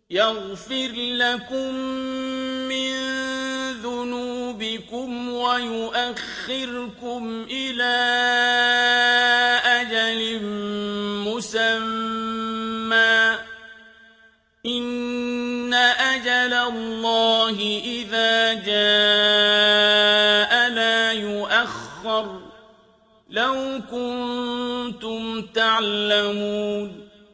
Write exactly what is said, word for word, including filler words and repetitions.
يغفر لكم من ذنوبكم ويؤخركم إلى أجل مسمى إن أجل الله إذا جاء لا يؤخر لو كنتم تعلمون